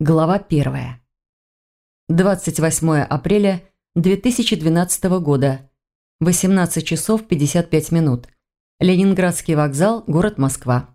Глава 1. 28 апреля 2012 года. 18 часов 55 минут. Ленинградский вокзал, город Москва.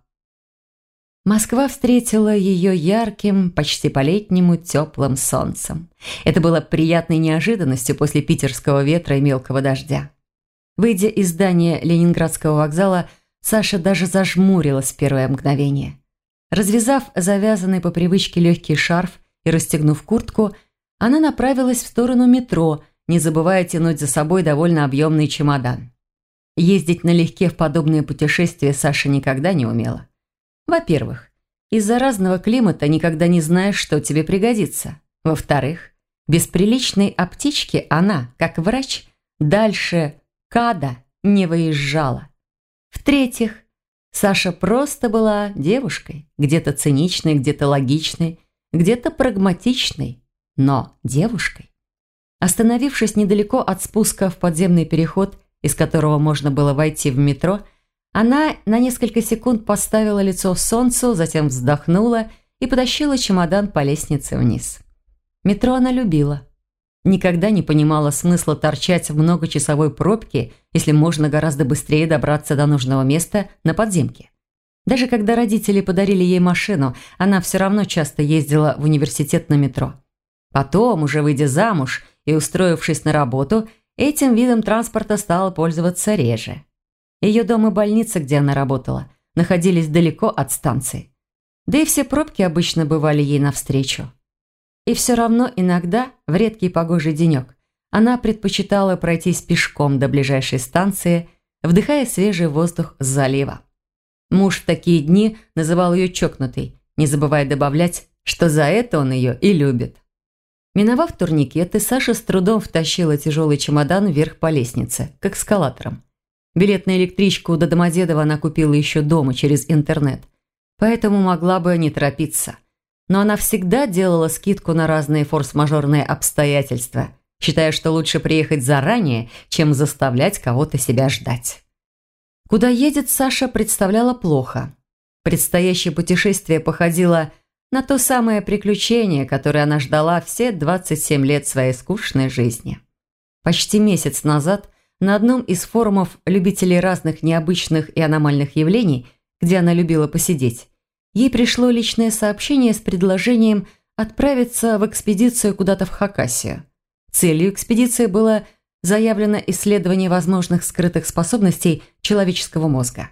Москва встретила ее ярким, почти по-летнему теплым солнцем. Это было приятной неожиданностью после питерского ветра и мелкого дождя. Выйдя из здания Ленинградского вокзала, Саша даже зажмурилась в первое мгновение. Развязав завязанный по привычке легкий шарф и расстегнув куртку, она направилась в сторону метро, не забывая тянуть за собой довольно объемный чемодан. Ездить налегке в подобные путешествия Саша никогда не умела. Во-первых, из-за разного климата никогда не знаешь, что тебе пригодится. Во-вторых, без приличной аптечки она, как врач, дальше КАДа не выезжала. В-третьих, Саша просто была девушкой, где-то циничной, где-то логичной, где-то прагматичной, но девушкой. Остановившись недалеко от спуска в подземный переход, из которого можно было войти в метро, она на несколько секунд поставила лицо солнцу, затем вздохнула и потащила чемодан по лестнице вниз. Метро она любила. Никогда не понимала смысла торчать в многочасовой пробке, если можно гораздо быстрее добраться до нужного места на подземке. Даже когда родители подарили ей машину, она все равно часто ездила в университет на метро. Потом, уже выйдя замуж и устроившись на работу, этим видом транспорта стала пользоваться реже. Ее дом и больница, где она работала, находились далеко от станции. Да и все пробки обычно бывали ей навстречу. И все равно иногда, в редкий погожий денек, она предпочитала пройтись пешком до ближайшей станции, вдыхая свежий воздух с залива. Муж в такие дни называл ее чокнутой, не забывая добавлять, что за это он ее и любит. Миновав турникеты, Саша с трудом втащила тяжелый чемодан вверх по лестнице, к эскалаторам. Билет на электричку до Домодедова она купила еще дома через интернет, поэтому могла бы не торопиться. Но она всегда делала скидку на разные форс-мажорные обстоятельства, считая, что лучше приехать заранее, чем заставлять кого-то себя ждать. Куда едет, Саша представляла плохо. Предстоящее путешествие походило на то самое приключение, которое она ждала все 27 лет своей скучной жизни. Почти месяц назад на одном из форумов любителей разных необычных и аномальных явлений, где она любила посидеть, ей пришло личное сообщение с предложением отправиться в экспедицию куда-то в Хакассию. Целью экспедиции было заявлено исследование возможных скрытых способностей человеческого мозга.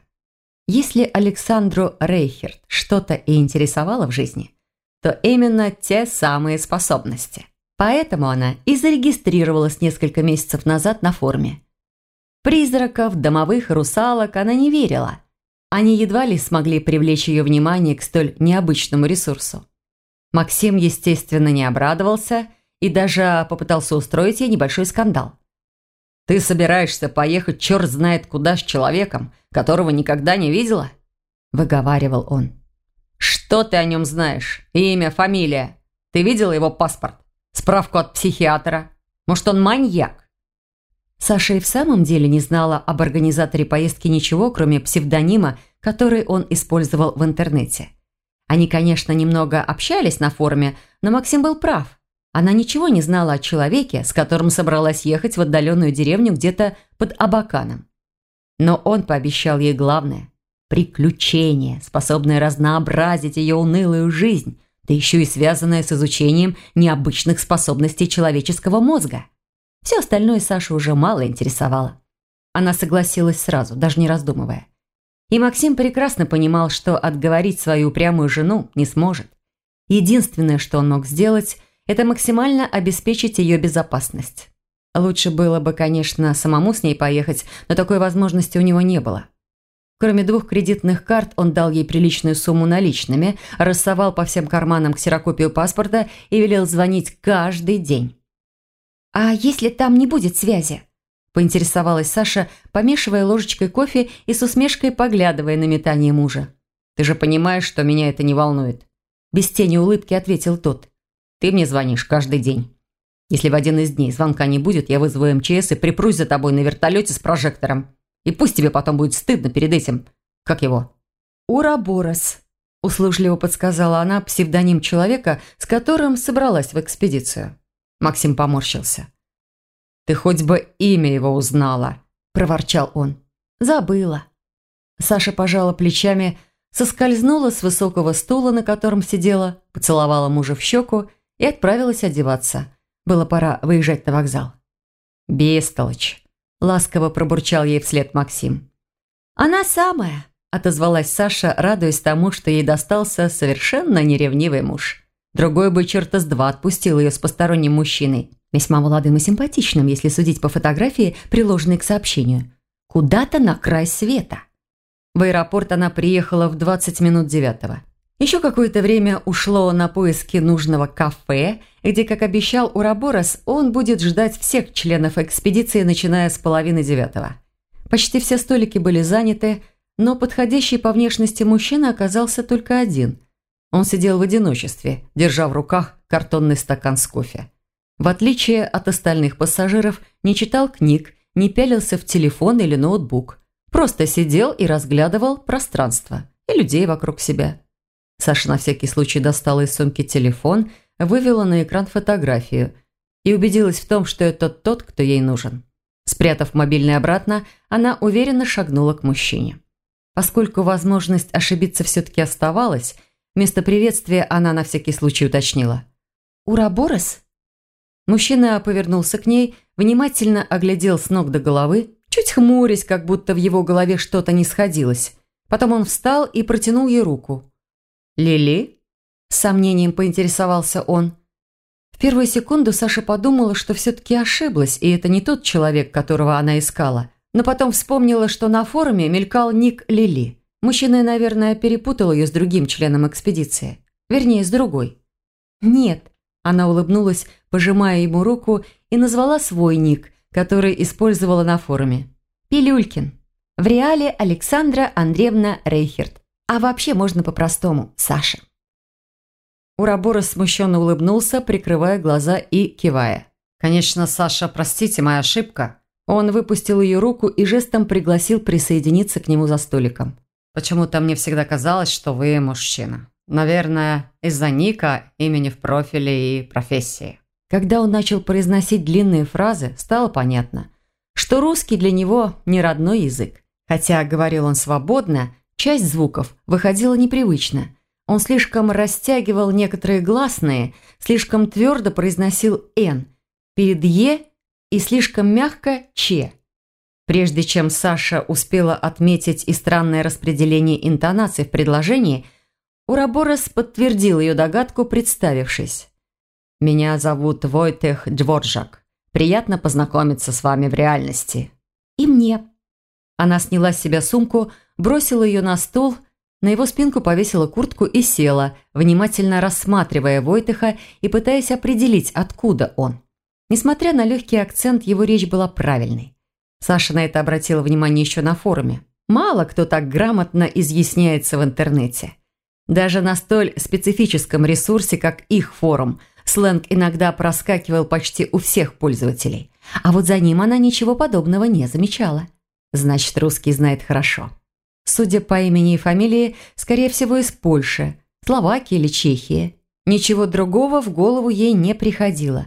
Если Александру Рейхерт что-то и интересовало в жизни, то именно те самые способности. Поэтому она и зарегистрировалась несколько месяцев назад на форуме. Призраков, домовых, русалок она не верила. Они едва ли смогли привлечь ее внимание к столь необычному ресурсу. Максим, естественно, не обрадовался и даже попытался устроить ей небольшой скандал. «Ты собираешься поехать черт знает куда с человеком, которого никогда не видела?» – выговаривал он. «Что ты о нем знаешь? Имя, фамилия? Ты видела его паспорт? Справку от психиатра? Может, он маньяк?» Саша и в самом деле не знала об организаторе поездки ничего, кроме псевдонима, который он использовал в интернете. Они, конечно, немного общались на форуме, но Максим был прав. Она ничего не знала о человеке, с которым собралась ехать в отдаленную деревню где-то под Абаканом. Но он пообещал ей главное – приключение, способное разнообразить ее унылую жизнь, да еще и связанное с изучением необычных способностей человеческого мозга. Все остальное Сашу уже мало интересовало. Она согласилась сразу, даже не раздумывая. И Максим прекрасно понимал, что отговорить свою упрямую жену не сможет. Единственное, что он мог сделать, это максимально обеспечить ее безопасность. Лучше было бы, конечно, самому с ней поехать, но такой возможности у него не было. Кроме 2 кредитных карт, он дал ей приличную сумму наличными, рассовал по всем карманам ксерокопию паспорта и велел звонить каждый день. «А если там не будет связи?» – поинтересовалась Саша, помешивая ложечкой кофе и с усмешкой поглядывая на метание мужа. «Ты же понимаешь, что меня это не волнует?» Без тени улыбки ответил тот. «Ты мне звонишь каждый день. Если в один из дней звонка не будет, я вызову МЧС и припрусь за тобой на вертолете с прожектором. И пусть тебе потом будет стыдно перед этим. Как его?» «Ураборос», – услужливо подсказала она псевдоним человека, с которым собралась в экспедицию. Максим поморщился. «Ты хоть бы имя его узнала», – проворчал он. «Забыла». Саша пожала плечами, соскользнула с высокого стула, на котором сидела, поцеловала мужа в щеку и отправилась одеваться. Было пора выезжать на вокзал. «Бестолочь», – ласково пробурчал ей вслед Максим. «Она самая», – отозвалась Саша, радуясь тому, что ей достался совершенно неревнивый муж. Другой бы черта с два отпустил ее с посторонним мужчиной, весьма молодым и симпатичным, если судить по фотографии, приложенной к сообщению. Куда-то на край света. В аэропорт она приехала в 20 минут 9. Еще какое-то время ушло на поиски нужного кафе, где, как обещал Ураборос, он будет ждать всех членов экспедиции, начиная с половины 9. Почти все столики были заняты, но подходящий по внешности мужчина оказался только один. Он сидел в одиночестве, держа в руках картонный стакан с кофе. В отличие от остальных пассажиров, не читал книг, не пялился в телефон или ноутбук. Просто сидел и разглядывал пространство и людей вокруг себя. Саша на всякий случай достала из сумки телефон, вывела на экран фотографию и убедилась в том, что это тот, кто ей нужен. Спрятав мобильный обратно, она уверенно шагнула к мужчине. Поскольку возможность ошибиться все-таки оставалась, вместо приветствия она на всякий случай уточнила. «Ураборос?» Мужчина повернулся к ней, внимательно оглядел с ног до головы, чуть хмурясь, как будто в его голове что-то не сходилось. Потом он встал и протянул ей руку. «Лили?» – с сомнением поинтересовался он. В первую секунду Саша подумала, что все-таки ошиблась, и это не тот человек, которого она искала. Но потом вспомнила, что на форуме мелькал ник Лили. Мужчина, наверное, перепутал ее с другим членом экспедиции. Вернее, с другой. «Нет», – она улыбнулась, пожимая ему руку, и назвала свой ник, который использовала на форуме. «Пилюлькин. В реале Александра Андреевна Рейхерт. А вообще можно по-простому – Саша». Ураборос смущенно улыбнулся, прикрывая глаза и кивая. «Конечно, Саша, простите, моя ошибка». Он выпустил ее руку и жестом пригласил присоединиться к нему за столиком. «Почему-то мне всегда казалось, что вы мужчина. Наверное, из-за ника, имени в профиле и профессии». Когда он начал произносить длинные фразы, стало понятно, что русский для него не родной язык. Хотя говорил он свободно, часть звуков выходила непривычно. Он слишком растягивал некоторые гласные, слишком твердо произносил «н» перед «е» и слишком мягко «ч». Прежде чем Саша успела отметить и странное распределение интонаций в предложении, Ураборос подтвердил ее догадку, представившись. «Меня зовут Войтех Дворжак. Приятно познакомиться с вами в реальности». «И мне». Она сняла с себя сумку, бросила ее на стол, на его спинку повесила куртку и села, внимательно рассматривая Войтеха и пытаясь определить, откуда он. Несмотря на легкий акцент, его речь была правильной. Саша на это обратила внимание еще на форуме. Мало кто так грамотно изъясняется в интернете. Даже на столь специфическом ресурсе, как их форум, сленг иногда проскакивал почти у всех пользователей. А вот за ним она ничего подобного не замечала. Значит, русский знает хорошо. Судя по имени и фамилии, скорее всего, из Польши, Словакии или Чехии. Ничего другого в голову ей не приходило.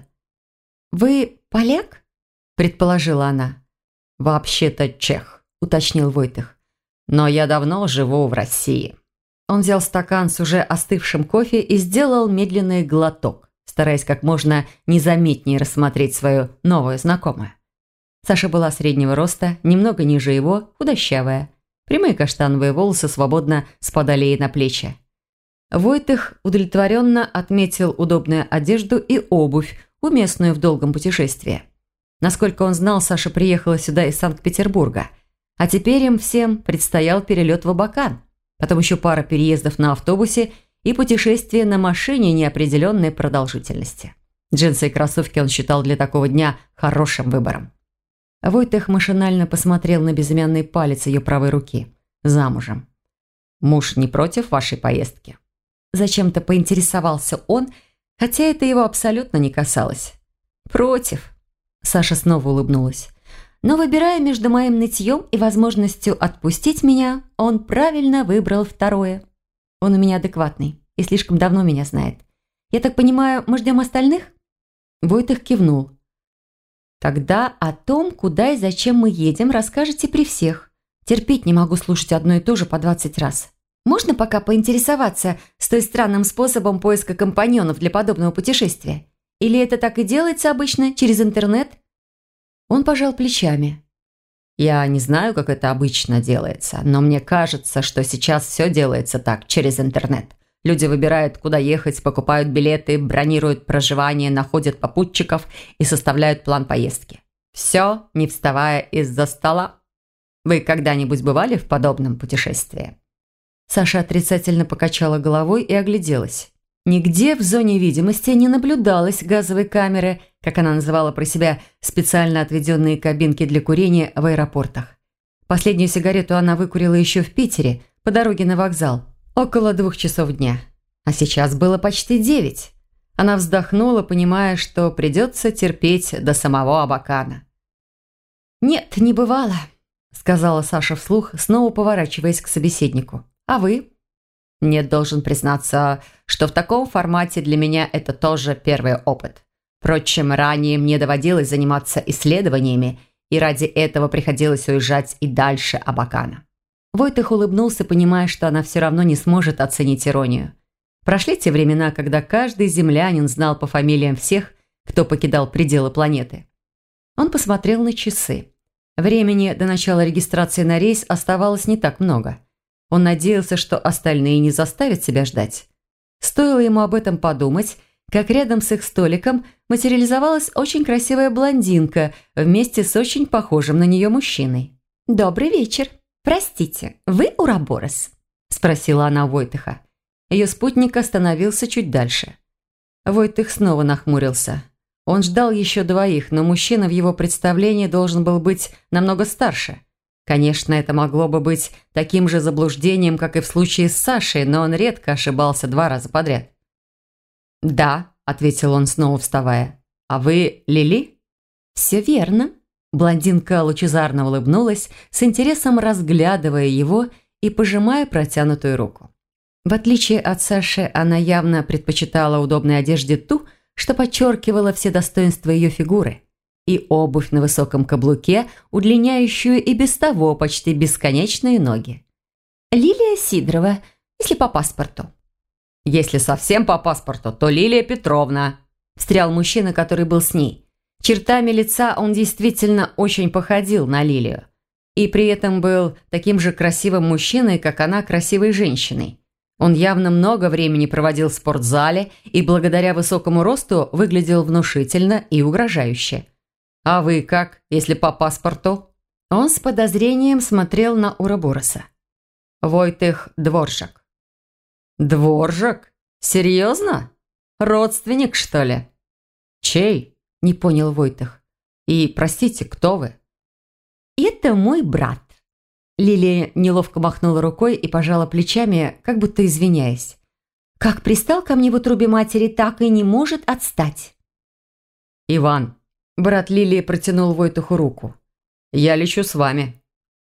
«Вы поляк?» – предположила она. «Вообще-то чех», – уточнил Войтех. «Но я давно живу в России». Он взял стакан с уже остывшим кофе и сделал медленный глоток, стараясь как можно незаметнее рассмотреть свою новую знакомую. Саша была среднего роста, немного ниже его, худощавая. Прямые каштановые волосы свободно спадали ей на плечи. Войтех удовлетворенно отметил удобную одежду и обувь, уместную в долгом путешествии. Насколько он знал, Саша приехала сюда из Санкт-Петербурга, а теперь им всем предстоял перелет в Абакан, потом еще пара переездов на автобусе и путешествие на машине неопределенной продолжительности. Джинсы и кроссовки он считал для такого дня хорошим выбором. Войтех машинально посмотрел на безымянный палец ее правой руки. Замужем. «Муж не против вашей поездки?» Зачем-то поинтересовался он, хотя это его абсолютно не касалось. «Против», – Саша снова улыбнулась. «Но выбирая между моим нытьем и возможностью отпустить меня, он правильно выбрал второе». Он у меня адекватный и слишком давно меня знает. Я так понимаю, мы ждем остальных?» Войтых кивнул. «Тогда о том, куда и зачем мы едем, расскажете при всех. Терпеть не могу слушать одно и то же по 20 раз. Можно пока поинтересоваться с той странным способом поиска компаньонов для подобного путешествия? Или это так и делается обычно, через интернет?» Он пожал плечами. «Я не знаю, как это обычно делается, но мне кажется, что сейчас все делается так, через интернет. Люди выбирают, куда ехать, покупают билеты, бронируют проживание, находят попутчиков и составляют план поездки. Все, не вставая из-за стола. Вы когда-нибудь бывали в подобном путешествии?» Саша отрицательно покачала головой и огляделась. Нигде в зоне видимости не наблюдалось газовой камеры, как она называла про себя специально отведенные кабинки для курения в аэропортах. Последнюю сигарету она выкурила еще в Питере, по дороге на вокзал, около 2 часов дня. А сейчас было почти 9. Она вздохнула, понимая, что придется терпеть до самого Абакана. «Нет, не бывало», – сказала Саша вслух, снова поворачиваясь к собеседнику. «А вы?» «Нет, должен признаться, что в таком формате для меня это тоже первый опыт. Впрочем, ранее мне доводилось заниматься исследованиями, и ради этого приходилось уезжать и дальше Абакана». Войтых улыбнулся, понимая, что она все равно не сможет оценить иронию. Прошли те времена, когда каждый землянин знал по фамилиям всех, кто покидал пределы планеты. Он посмотрел на часы. Времени до начала регистрации на рейс оставалось не так много. Он надеялся, что остальные не заставят себя ждать. Стоило ему об этом подумать, как рядом с их столиком материализовалась очень красивая блондинка вместе с очень похожим на нее мужчиной. «Добрый вечер. Простите, вы Ураборос?» – спросила она у Войтыха. Ее спутник остановился чуть дальше. Войтых снова нахмурился. Он ждал еще 2, но мужчина в его представлении должен был быть намного старше. Конечно, это могло бы быть таким же заблуждением, как и в случае с Сашей, но он редко ошибался 2 раза подряд. «Да», – ответил он, снова вставая. «А вы Лили?» «Все верно». Блондинка лучезарно улыбнулась, с интересом разглядывая его и пожимая протянутую руку. В отличие от Саши, она явно предпочитала удобной одежде ту, что подчеркивала все достоинства ее фигуры, и обувь на высоком каблуке, удлиняющую и без того почти бесконечные ноги. «Лилия Сидорова, если по паспорту». «Если совсем по паспорту, то Лилия Петровна», – встрял мужчина, который был с ней. Чертами лица он действительно очень походил на Лилию. И при этом был таким же красивым мужчиной, как она красивой женщиной. Он явно много времени проводил в спортзале и благодаря высокому росту выглядел внушительно и угрожающе. «А вы как, если по паспорту?» Он с подозрением смотрел на Урабороса. «Войтых Дворжак». «Дворжак? Серьезно? Родственник, что ли?» «Чей?» – не понял Войтых. «И, простите, кто вы?» «Это мой брат». Лилия неловко махнула рукой и пожала плечами, как будто извиняясь. «Как пристал ко мне в утробе матери, так и не может отстать». «Иван», – брат Лилии протянул Войтуху руку. «Я лечу с вами».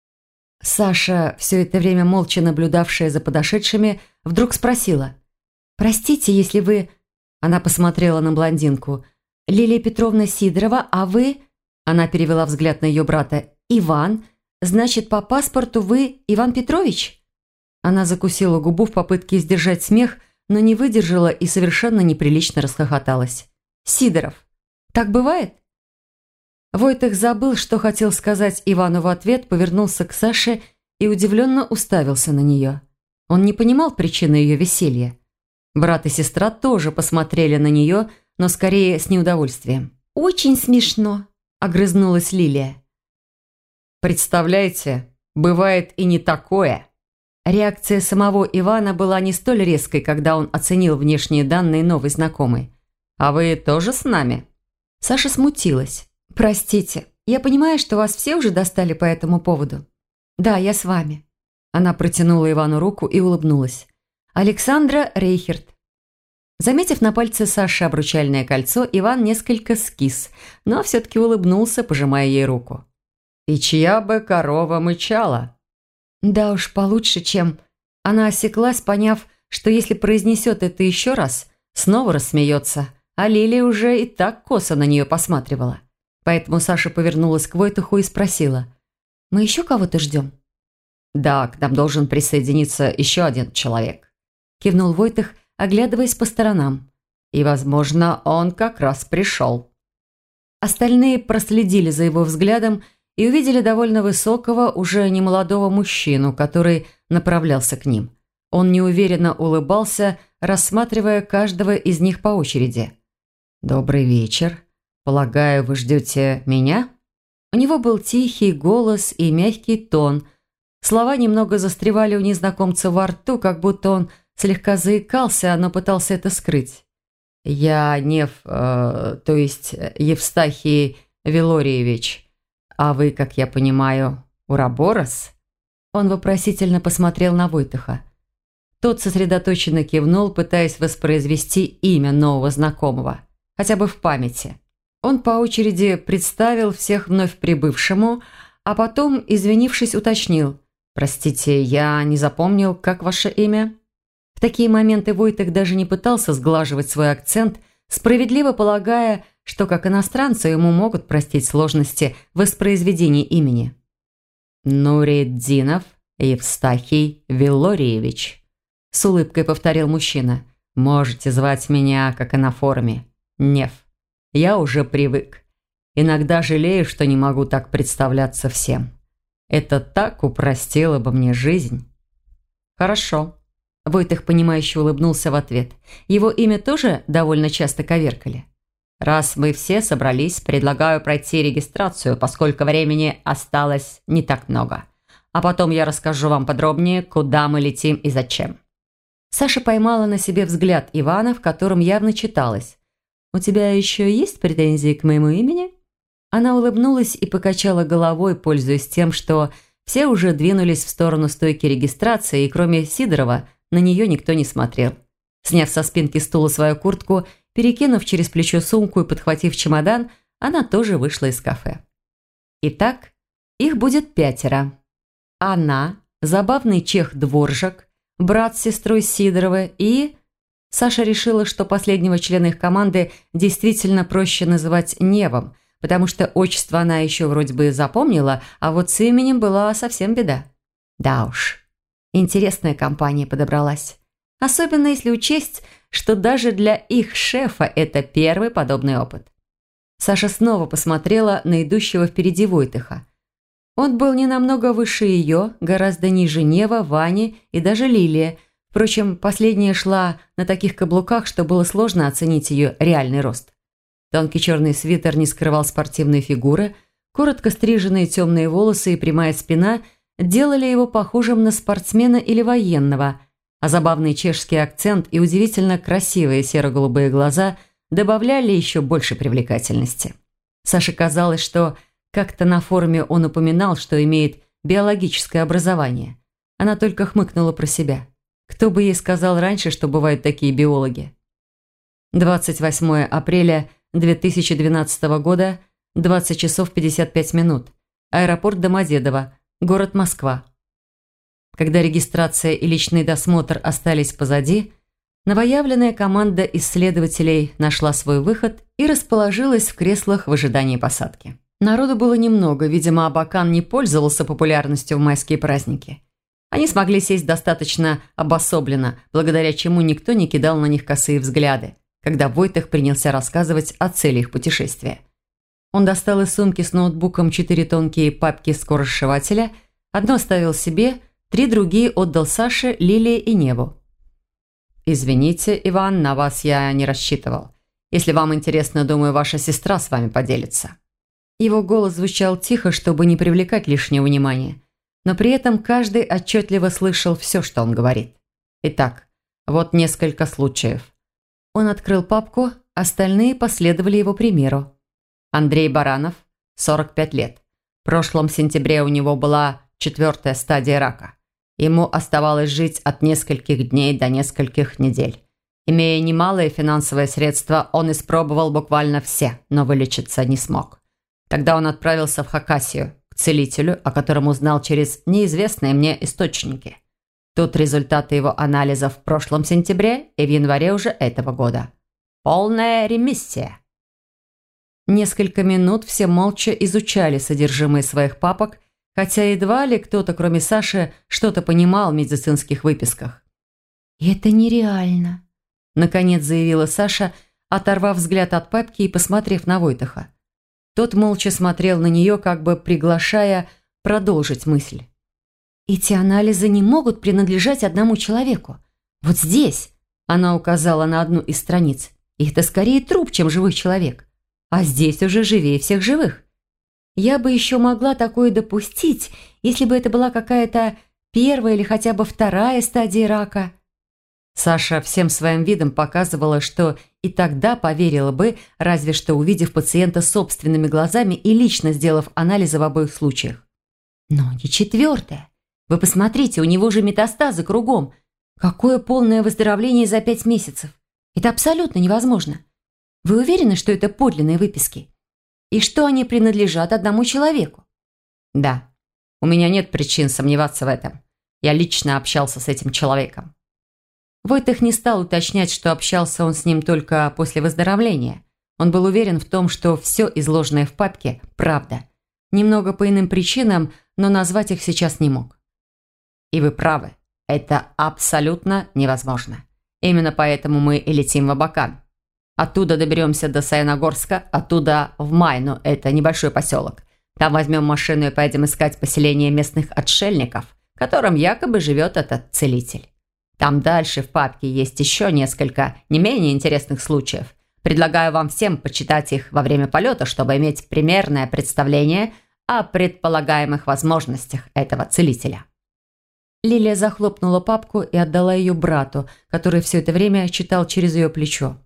Саша, все это время молча наблюдавшая за подошедшими, вдруг спросила. «Простите, если вы...» Она посмотрела на блондинку. «Лилия Петровна Сидорова, а вы...» Она перевела взгляд на ее брата. «Иван? Значит, по паспорту вы Иван Петрович?» Она закусила губу в попытке сдержать смех, но не выдержала и совершенно неприлично расхохоталась. «Сидоров. Так бывает?» Войтых забыл, что хотел сказать Ивану в ответ, повернулся к Саше и удивленно уставился на нее. Он не понимал причины ее веселья. Брат и сестра тоже посмотрели на нее, но скорее с неудовольствием. «Очень смешно», – огрызнулась Лилия. «Представляете, бывает и не такое». Реакция самого Ивана была не столь резкой, когда он оценил внешние данные новой знакомой. «А вы тоже с нами?» Саша смутилась. «Простите, я понимаю, что вас все уже достали по этому поводу». «Да, я с вами». Она протянула Ивану руку и улыбнулась. «Александра Рейхерт». Заметив на пальце Саши обручальное кольцо, Иван несколько скис, но все-таки улыбнулся, пожимая ей руку. «И чья бы корова мычала?» «Да уж, получше, чем...» Она осеклась, поняв, что если произнесет это еще раз, снова рассмеется, а Лилия уже и так косо на нее посматривала. Поэтому Саша повернулась к Войтуху и спросила: «Мы еще кого-то ждем?» «Да, к нам должен присоединиться еще один человек», – кивнул Войтых, оглядываясь по сторонам. «И, возможно, он как раз пришел». Остальные проследили за его взглядом и увидели довольно высокого, уже немолодого мужчину, который направлялся к ним. Он неуверенно улыбался, рассматривая каждого из них по очереди. «Добрый вечер. Полагаю, вы ждете меня?» У него был тихий голос и мягкий тон. Слова немного застревали у незнакомца во рту, как будто он слегка заикался, но пытался это скрыть. «Я то есть Евстахий Вилориевич. А вы, как я понимаю, Ураборос?» Он вопросительно посмотрел на Войтыха. Тот сосредоточенно кивнул, пытаясь воспроизвести имя нового знакомого, хотя бы в памяти. Он по очереди представил всех вновь прибывшему, а потом, извинившись, уточнил: «Простите, я не запомнил, как ваше имя?» В такие моменты Войтых даже не пытался сглаживать свой акцент, справедливо полагая, что как иностранцу ему могут простить сложности в воспроизведении имени. «Нуриддинов Евстахий Вилориевич», – с улыбкой повторил мужчина. «Можете звать меня, как и на форуме, Нев. Я уже привык. Иногда жалею, что не могу так представляться всем. Это так упростило бы мне жизнь». «Хорошо». Войтых, понимающе улыбнулся в ответ. Его имя тоже довольно часто коверкали. «Раз мы все собрались, предлагаю пройти регистрацию, поскольку времени осталось не так много. А потом я расскажу вам подробнее, куда мы летим и зачем». Саша поймала на себе взгляд Ивана, в котором явно читалось: «У тебя еще есть претензии к моему имени?» Она улыбнулась и покачала головой, пользуясь тем, что все уже двинулись в сторону стойки регистрации, и кроме Сидорова на нее никто не смотрел. Сняв со спинки стула свою куртку, перекинув через плечо сумку и подхватив чемодан, она тоже вышла из кафе. Итак, их будет 5. Она, забавный чех Дворжак, брат с сестрой Сидоровой и... Саша решила, что последнего члена их команды действительно проще называть Невом, потому что отчество она еще вроде бы запомнила, а вот с именем была совсем беда. Да уж, интересная компания подобралась. Особенно если учесть, что даже для их шефа это первый подобный опыт. Саша снова посмотрела на идущего впереди Войтыха. Он был не намного выше ее, гораздо ниже Нева, Вани и даже Лилии. Впрочем, последняя шла на таких каблуках, что было сложно оценить ее реальный рост. Тонкий черный свитер не скрывал спортивной фигуры, коротко стриженные темные волосы и прямая спина делали его похожим на спортсмена или военного, а забавный чешский акцент и удивительно красивые серо-голубые глаза добавляли еще больше привлекательности. Саше казалось, что как-то на форуме он упоминал, что имеет биологическое образование. Она только хмыкнула про себя. Кто бы ей сказал раньше, что бывают такие биологи? 28 апреля 2012 года, 20 часов 55 минут. Аэропорт Домодедово, город Москва. Когда регистрация и личный досмотр остались позади, новоявленная команда исследователей нашла свой выход и расположилась в креслах в ожидании посадки. Народу было немного, видимо, Абакан не пользовался популярностью в майские праздники. Они смогли сесть достаточно обособленно, благодаря чему никто не кидал на них косые взгляды, когда Войтых принялся рассказывать о цели их путешествия. Он достал из сумки с ноутбуком 4 тонкие папки скоросшивателя, одну оставил себе, 3 другие отдал Саше, Лилии и Неву. «Извините, Иван, на вас я не рассчитывал. Если вам интересно, думаю, ваша сестра с вами поделится». Его голос звучал тихо, чтобы не привлекать лишнего внимания, но при этом каждый отчетливо слышал все, что он говорит. Итак, вот несколько случаев. Он открыл папку, остальные последовали его примеру. Андрей Баранов, 45 лет. В прошлом сентябре у него была 4-я стадия рака. Ему оставалось жить от нескольких дней до нескольких недель. Имея немалые финансовые средства, он испробовал буквально все, но вылечиться не смог. Тогда он отправился в Хакасию, к целителю, о котором узнал через неизвестные мне источники. Тут результаты его анализов в прошлом сентябре и в январе уже этого года. Полная ремиссия. Несколько минут все молча изучали содержимое своих папок, хотя едва ли кто-то, кроме Саши, что-то понимал в медицинских выписках. «Это нереально», – наконец заявила Саша, оторвав взгляд от папки и посмотрев на Войтаха. Тот молча смотрел на нее, как бы приглашая продолжить мысль. «Эти анализы не могут принадлежать одному человеку. Вот здесь», – она указала на одну из страниц, – «это скорее труп, чем живой человек. А здесь уже живее всех живых. Я бы еще могла такое допустить, если бы это была какая-то первая или хотя бы вторая стадия рака». Саша всем своим видом показывала, что и тогда поверила бы, разве что увидев пациента собственными глазами и лично сделав анализы в обоих случаях. «Но не четвертая. Вы посмотрите, у него же метастазы кругом. Какое полное выздоровление за 5 месяцев? Это абсолютно невозможно. Вы уверены, что это подлинные выписки? И что они принадлежат одному человеку?» «Да. У меня нет причин сомневаться в этом. Я лично общался с этим человеком». Войтах не стал уточнять, что общался он с ним только после выздоровления. Он был уверен в том, что все изложенное в папке – правда. Немного по иным причинам, но назвать их сейчас не мог. «И вы правы. Это абсолютно невозможно. Именно поэтому мы и летим в Абакан. Оттуда доберемся до Саяногорска, оттуда в Майну, это небольшой поселок. Там возьмем машину и поедем искать поселение местных отшельников, в котором якобы живет этот целитель. Там дальше в папке есть еще несколько не менее интересных случаев. Предлагаю вам всем почитать их во время полета, чтобы иметь примерное представление о предполагаемых возможностях этого целителя». Лилия захлопнула папку и отдала ее брату, который все это время читал через ее плечо.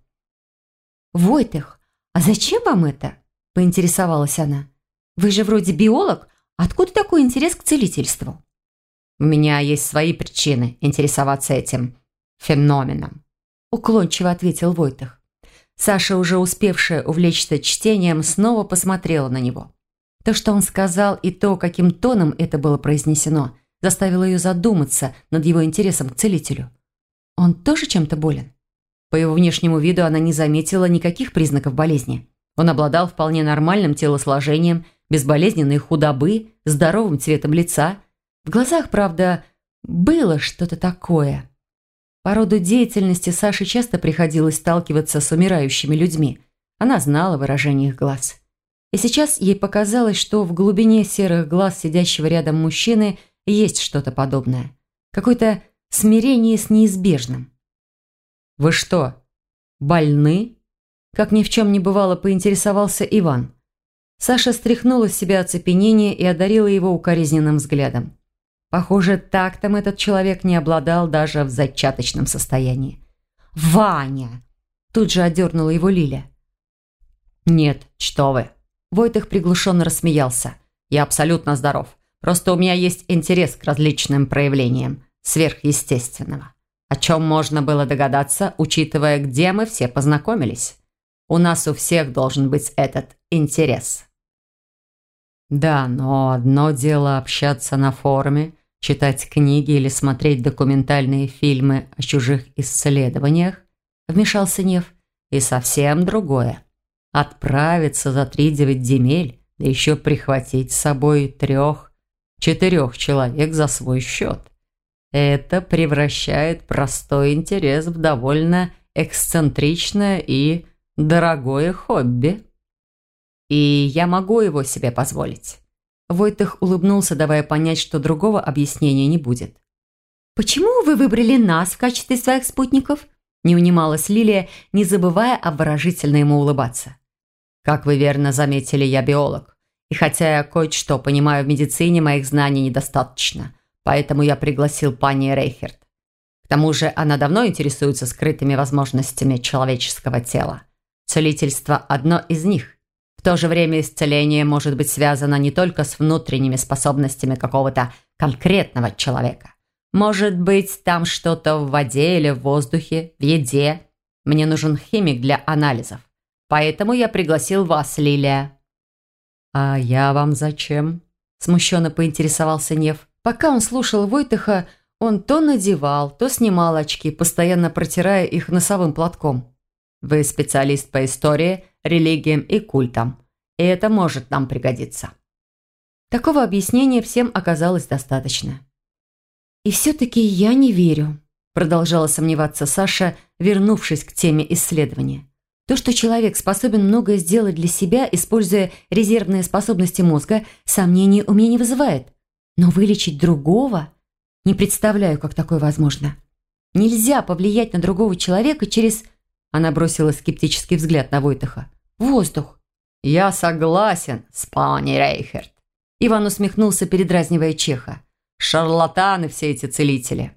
«Войтах, а зачем вам это?» – поинтересовалась она. «Вы же вроде биолог. Откуда такой интерес к целительству?» «У меня есть свои причины интересоваться этим феноменом», – уклончиво ответил Войтах. Саша, уже успевшая увлечься чтением, снова посмотрела на него. То, что он сказал, и то, каким тоном это было произнесено, заставило ее задуматься над его интересом к целителю. Он тоже чем-то болен? По его внешнему виду она не заметила никаких признаков болезни. Он обладал вполне нормальным телосложением, безболезненной худобы, здоровым цветом лица. В глазах, правда, было что-то такое. По роду деятельности Саше часто приходилось сталкиваться с умирающими людьми. Она знала выражение их глаз. И сейчас ей показалось, что в глубине серых глаз сидящего рядом мужчины есть что-то подобное. Какое-то смирение с неизбежным. «Вы что, больны?» Как ни в чем не бывало, поинтересовался Иван. Саша стряхнула с себя оцепенение и одарила его укоризненным взглядом. Похоже, тактом этот человек не обладал даже в зачаточном состоянии. «Ваня!» Тут же одернула его Лиля. «Нет, что вы!» Войтах приглушенно рассмеялся. «Я абсолютно здоров. Просто у меня есть интерес к различным проявлениям сверхъестественного. О чем можно было догадаться, учитывая, где мы все познакомились. У нас у всех должен быть этот интерес». «Да, но одно дело общаться на форуме, читать книги или смотреть документальные фильмы о чужих исследованиях», вмешался Нев, «и совсем другое. Отправиться за 3-9 земель, да еще прихватить с собой 3-4 человек за свой счет. Это превращает простой интерес в довольно эксцентричное и дорогое хобби. И я могу его себе позволить». Войтах улыбнулся, давая понять, что другого объяснения не будет. «Почему вы выбрали нас в качестве своих спутников?» Не унималась Лилия, не забывая обворожительно ему улыбаться. «Как вы верно заметили, я биолог. И хотя я кое-что понимаю в медицине, моих знаний недостаточно. Поэтому я пригласил пани Рейхерт. К тому же она давно интересуется скрытыми возможностями человеческого тела. Целительство – одно из них. В то же время исцеление может быть связано не только с внутренними способностями какого-то конкретного человека. Может быть, там что-то в воде или в воздухе, в еде. Мне нужен химик для анализов. Поэтому я пригласил вас, Лилия». «А я вам зачем?» – смущенно поинтересовался Нев. Пока он слушал Войтаха, Он то надевал, то снимал очки, постоянно протирая их носовым платком. «Вы специалист по истории, религиям и культам, и это может нам пригодиться». Такого объяснения всем оказалось достаточно. «И все-таки я не верю», – продолжала сомневаться Саша, вернувшись к теме исследования. «То, что человек способен многое сделать для себя, используя резервные способности мозга, сомнений у меня не вызывает. Но вылечить другого? Не представляю, как такое возможно. Нельзя повлиять на другого человека через...» Она бросила скептический взгляд на Войтаха. «Воздух». «Я согласен с пани Рейхерт». Иван усмехнулся, передразнивая Чеха. «Шарлатаны все эти целители».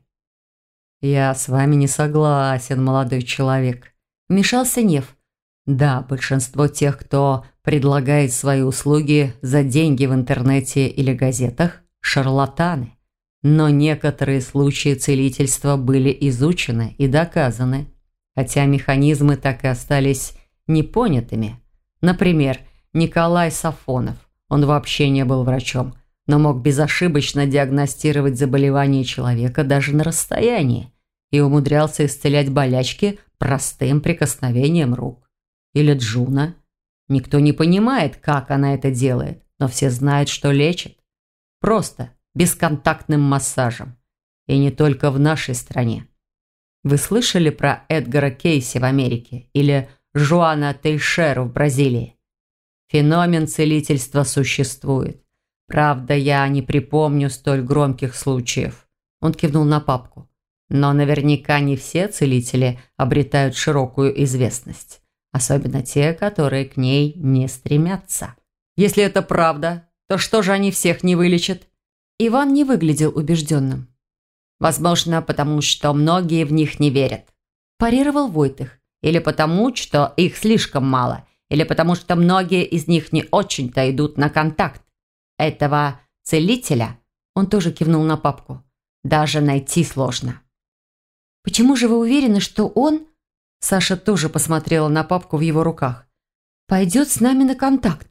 «Я с вами не согласен, молодой человек», – вмешался Нев. «Да, большинство тех, кто предлагает свои услуги за деньги в интернете или газетах – шарлатаны. Но некоторые случаи целительства были изучены и доказаны, хотя механизмы так и остались непонятыми. Например, Николай Сафонов. Он вообще не был врачом, но мог безошибочно диагностировать заболевание человека даже на расстоянии и умудрялся исцелять болячки простым прикосновением рук. Или Джуна. Никто не понимает, как она это делает, но все знают, что лечит. Просто бесконтактным массажем. И не только в нашей стране. Вы слышали про Эдгара Кейси в Америке или Жуана Тейшеру в Бразилии? Феномен целительства существует. Правда, я не припомню столь громких случаев. Он кивнул на папку. Но наверняка не все целители обретают широкую известность. Особенно те, которые к ней не стремятся. Если это правда, то что же они всех не вылечат? Иван не выглядел убежденным. «Возможно, потому что многие в них не верят», – парировал Войтых. «Или потому, что их слишком мало, или потому что многие из них не очень-то идут на контакт. Этого целителя, он тоже кивнул на папку, даже найти сложно». «Почему же вы уверены, что он...» Саша тоже посмотрела на папку в его руках. «Пойдет с нами на контакт?»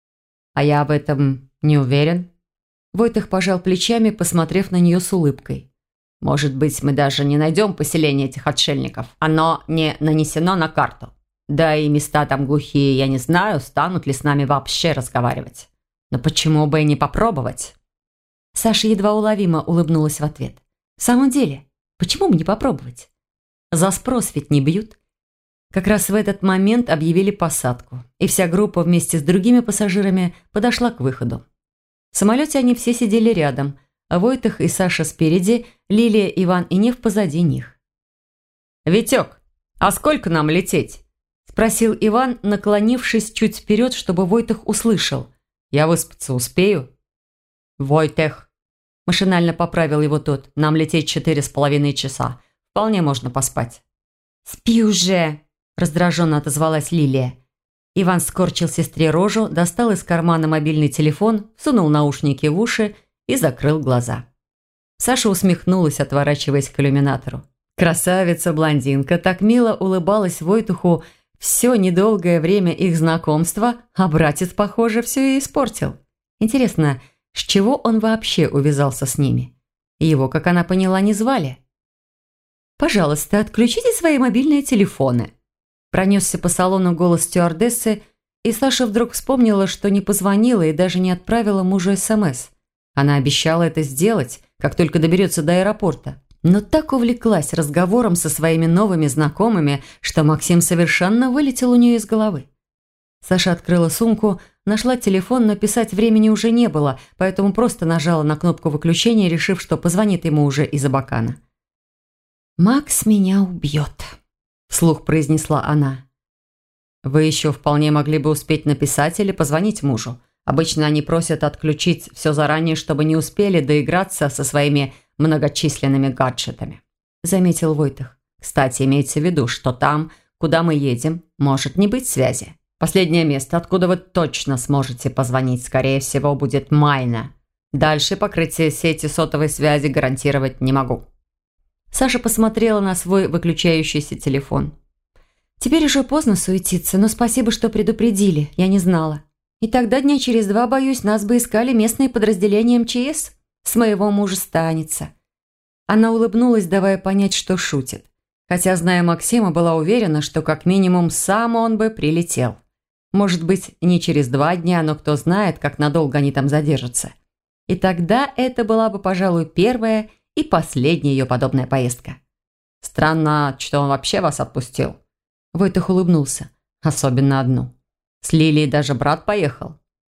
«А я в этом не уверен». Войтых пожал плечами, посмотрев на нее с улыбкой. «Может быть, мы даже не найдем поселение этих отшельников. Оно не нанесено на карту. Да и места там глухие, я не знаю, станут ли с нами вообще разговаривать. Но почему бы и не попробовать?» Саша едва уловимо улыбнулась в ответ. «В самом деле, почему бы не попробовать? За спрос ведь не бьют». Как раз в этот момент объявили посадку, и вся группа вместе с другими пассажирами подошла к выходу. В самолете они все сидели рядом, а Войтых и Саша спереди, Лилия, Иван и Нев позади них. «Витек, а сколько нам лететь?» – спросил Иван, наклонившись чуть вперед, чтобы Войтых услышал. «Я выспаться успею?» «Войтых», – машинально поправил его тот, – «нам лететь 4,5 часа. Вполне можно поспать». «Спи уже!» – раздраженно отозвалась Лилия. Иван скорчил сестре рожу, достал из кармана мобильный телефон, сунул наушники в уши и закрыл глаза. Саша усмехнулась, отворачиваясь к иллюминатору. Красавица-блондинка так мило улыбалась Войтуху все недолгое время их знакомства, а братец, похоже, все и испортил. Интересно, с чего он вообще увязался с ними? Его, как она поняла, не звали. «Пожалуйста, отключите свои мобильные телефоны», – пронесся по салону голос стюардессы, и Саша вдруг вспомнила, что не позвонила и даже не отправила мужу СМС. Она обещала это сделать, как только доберется до аэропорта. Но так увлеклась разговором со своими новыми знакомыми, что Максим совершенно вылетел у нее из головы. Саша открыла сумку, нашла телефон, но писать времени уже не было, поэтому просто нажала на кнопку выключения, решив, что позвонит ему уже из Абакана. «Макс меня убьет», – вслух произнесла она. «Вы еще вполне могли бы успеть написать или позвонить мужу. Обычно они просят отключить все заранее, чтобы не успели доиграться со своими многочисленными гаджетами», – заметил Войтых. «Кстати, имейте в виду, что там, куда мы едем, может не быть связи. Последнее место, откуда вы точно сможете позвонить, скорее всего, будет Майна. Дальше покрытие сети сотовой связи гарантировать не могу». Саша посмотрела на свой выключающийся телефон. «Теперь уже поздно суетиться, но спасибо, что предупредили, я не знала. И тогда дня через 2, боюсь, нас бы искали местные подразделения МЧС. С моего мужа станется». Она улыбнулась, давая понять, что шутит. Хотя, зная Максима, была уверена, что как минимум сам он бы прилетел. Может быть, не через 2 дня, но кто знает, как надолго они там задержатся. И тогда это была бы, пожалуй, первая и последняя ее подобная поездка. «Странно, что он вообще вас отпустил». Войтых улыбнулся. «Особенно одну. С Лилией даже брат поехал».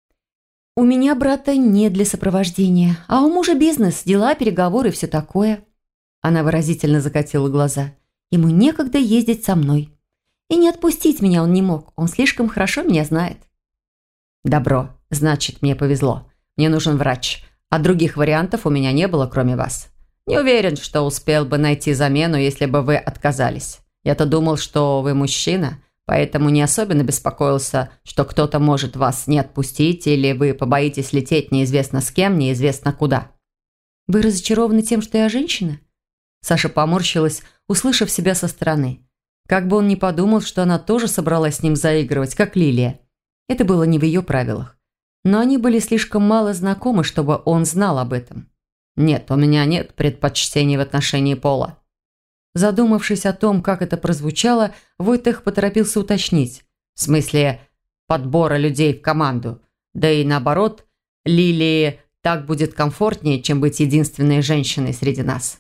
«У меня брата не для сопровождения, а у мужа бизнес, дела, переговоры и все такое». Она выразительно закатила глаза. «Ему некогда ездить со мной. И не отпустить меня он не мог, он слишком хорошо меня знает». «Добро, значит, мне повезло. Мне нужен врач, а других вариантов у меня не было, кроме вас. Не уверен, что успел бы найти замену, если бы вы отказались. Я-то думал, что вы мужчина, поэтому не особенно беспокоился, что кто-то может вас не отпустить или вы побоитесь лететь неизвестно с кем, неизвестно куда». «Вы разочарованы тем, что я женщина?» Саша поморщилась, услышав себя со стороны. Как бы он ни подумал, что она тоже собралась с ним заигрывать, как Лилия. Это было не в ее правилах. Но они были слишком мало знакомы, чтобы он знал об этом. «Нет, у меня нет предпочтений в отношении пола». Задумавшись о том, как это прозвучало, Войтых поторопился уточнить. В смысле подбора людей в команду. Да и наоборот, Лилии так будет комфортнее, чем быть единственной женщиной среди нас.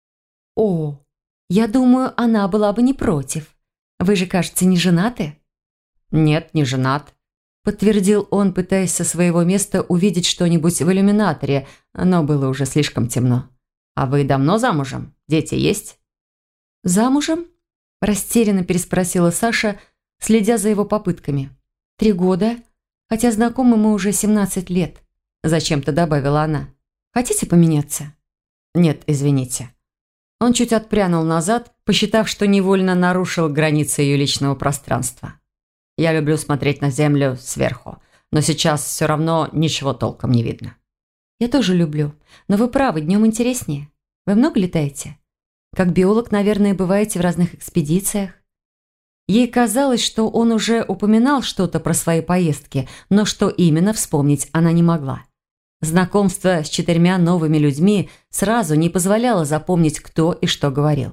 «О, я думаю, она была бы не против. Вы же, кажется, не женаты?» «Нет, не женат», – подтвердил он, пытаясь со своего места увидеть что-нибудь в иллюминаторе, но было уже слишком темно. «А вы давно замужем? Дети есть?» «Замужем?» – растерянно переспросила Саша, следя за его попытками. «3 года, хотя знакомы мы уже 17 лет», – зачем-то добавила она. «Хотите поменяться?» «Нет, извините». Он чуть отпрянул назад, посчитав, что невольно нарушил границы ее личного пространства. «Я люблю смотреть на землю сверху, но сейчас все равно ничего толком не видно». «Я тоже люблю, но вы правы, днем интереснее. Вы много летаете? Как биолог, наверное, бываете в разных экспедициях?» Ей казалось, что он уже упоминал что-то про свои поездки, но что именно вспомнить она не могла. Знакомство с 4 новыми людьми сразу не позволяло запомнить, кто и что говорил.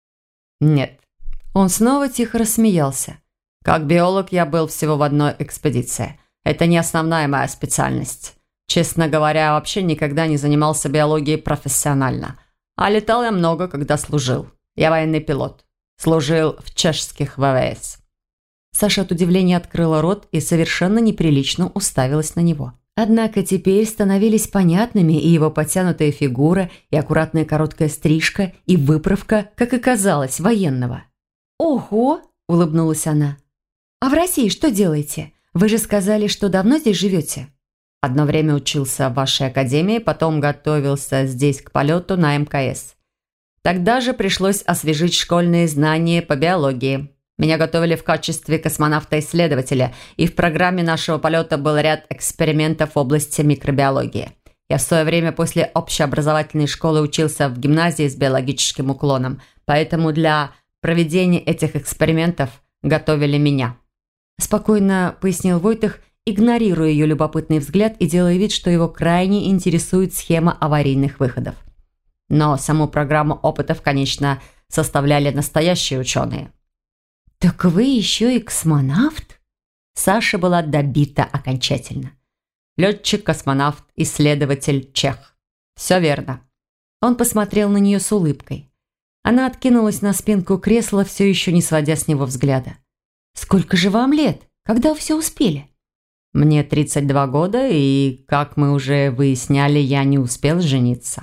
«Нет». Он снова тихо рассмеялся. «Как биолог я был всего в одной экспедиции. Это не основная моя специальность. Честно говоря, вообще никогда не занимался биологией профессионально. А летал я много, когда служил. Я военный пилот. Служил в чешских ВВС». Саша от удивления открыла рот и совершенно неприлично уставилась на него. Однако теперь становились понятными и его подтянутая фигура, и аккуратная короткая стрижка, и выправка, как и казалось, военного. «Ого!» – улыбнулась она. «А в России что делаете? Вы же сказали, что давно здесь живете?» «Одно время учился в вашей академии, потом готовился здесь к полету на МКС. Тогда же пришлось освежить школьные знания по биологии. Меня готовили в качестве космонавта-исследователя, и в программе нашего полета был ряд экспериментов в области микробиологии. Я в свое время после общеобразовательной школы учился в гимназии с биологическим уклоном, поэтому для проведения этих экспериментов готовили меня». Спокойно пояснил Войтых, игнорируя ее любопытный взгляд и делая вид, что его крайне интересует схема аварийных выходов. Но саму программу опытов, конечно, составляли настоящие ученые. «Так вы еще и космонавт?» Саша была добита окончательно. «Летчик, космонавт, исследователь, чех. Все верно». Он посмотрел на нее с улыбкой. Она откинулась на спинку кресла, все еще не сводя с него взгляда. «Сколько же вам лет? Когда вы все успели?» «Мне 32 года, и, как мы уже выясняли, я не успел жениться».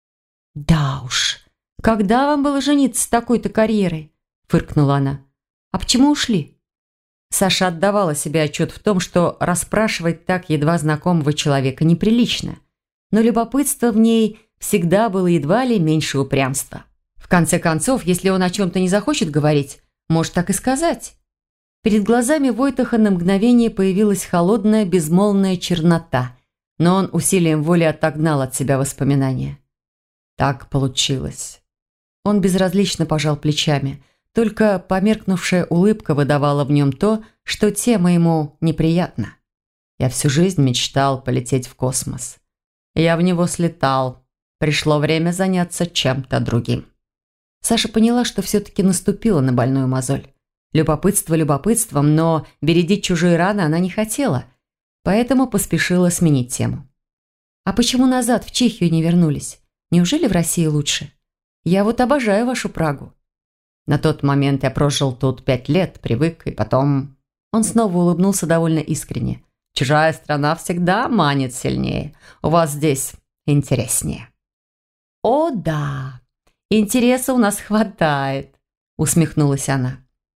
«Да уж, когда вам было жениться с такой-то карьерой?» – фыркнула она. «А почему ушли?» Саша отдавала себе отчет в том, что расспрашивать так едва знакомого человека неприлично. Но любопытство в ней всегда было едва ли меньше упрямства. В конце концов, если он о чем-то не захочет говорить, может так и сказать. Перед глазами Войтаха на мгновение появилась холодная, безмолвная чернота, но он усилием воли отогнал от себя воспоминания. Так получилось. Он безразлично пожал плечами. Только померкнувшая улыбка выдавала в нем то, что тема ему неприятна. Я всю жизнь мечтал полететь в космос. Я в него слетал, Пришло время заняться чем-то другим. Саша поняла, что все-таки наступила на больную мозоль. Любопытство любопытством, но бередить чужие раны она не хотела, поэтому поспешила сменить тему. «А почему назад в Чехию не вернулись? Неужели в России лучше? Я вот обожаю вашу Прагу». На тот момент я прожил тут 5 лет, привык, и потом... Он снова улыбнулся довольно искренне. «Чужая страна всегда манит сильнее. У вас здесь интереснее». «О, да, интереса у нас хватает», – усмехнулась она.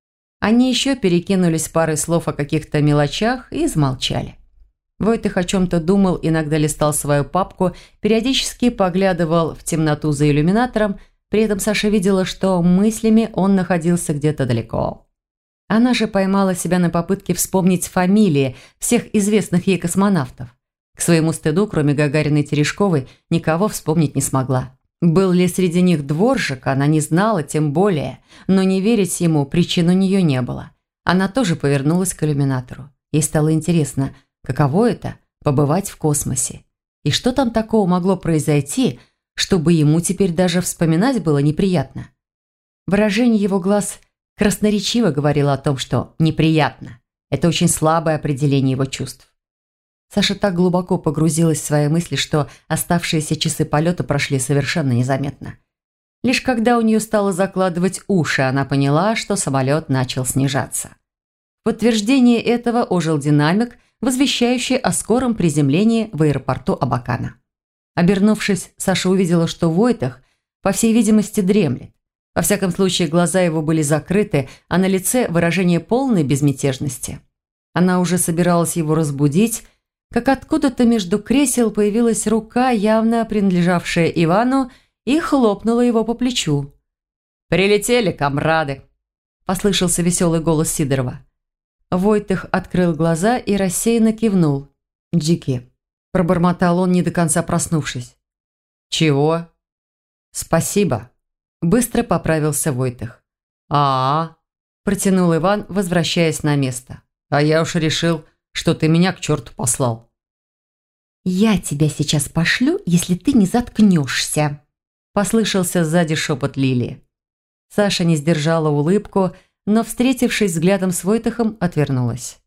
Они еще перекинулись парой слов о каких-то мелочах и замолчали. Войтых о чем-то думал, иногда листал свою папку, периодически поглядывал в темноту за иллюминатором, при этом Саша видела, что мыслями он находился где-то далеко. Она же поймала себя на попытке вспомнить фамилии всех известных ей космонавтов. К своему стыду, кроме Гагариной и Терешковой, никого вспомнить не смогла. Был ли среди них Дворжик, она не знала, тем более, но не верить ему причин у нее не было. Она тоже повернулась к иллюминатору. Ей стало интересно, каково это – побывать в космосе. И что там такого могло произойти, чтобы ему теперь даже вспоминать было неприятно? Выражение его глаз красноречиво говорило о том, что неприятно. Это очень слабое определение его чувств. Саша так глубоко погрузилась в свои мысли, что оставшиеся часы полета прошли совершенно незаметно. Лишь когда у нее стало закладывать уши, она поняла, что самолет начал снижаться. В подтверждение этого ожил динамик, возвещающий о скором приземлении в аэропорту Абакана. Обернувшись, Саша увидела, что Войтых, по всей видимости, дремлет. Во всяком случае, глаза его были закрыты, а на лице выражение полной безмятежности. Она уже собиралась его разбудить, как откуда-то между кресел появилась рука, явно принадлежавшая Ивану, и хлопнула его по плечу. «Прилетели, комрады!» – послышался веселый голос Сидорова. Войтых открыл глаза и рассеянно кивнул. «Джики», – пробормотал он, не до конца проснувшись. «Чего?» «Спасибо», – быстро поправился Войтых. Протянул Иван, возвращаясь на место. «А я уж решил, что ты меня к черту послал». «Я тебя сейчас пошлю, если ты не заткнешься», – послышался сзади шепот Лилии. Саша не сдержала улыбку, но, встретившись взглядом с Войтыхом, отвернулась.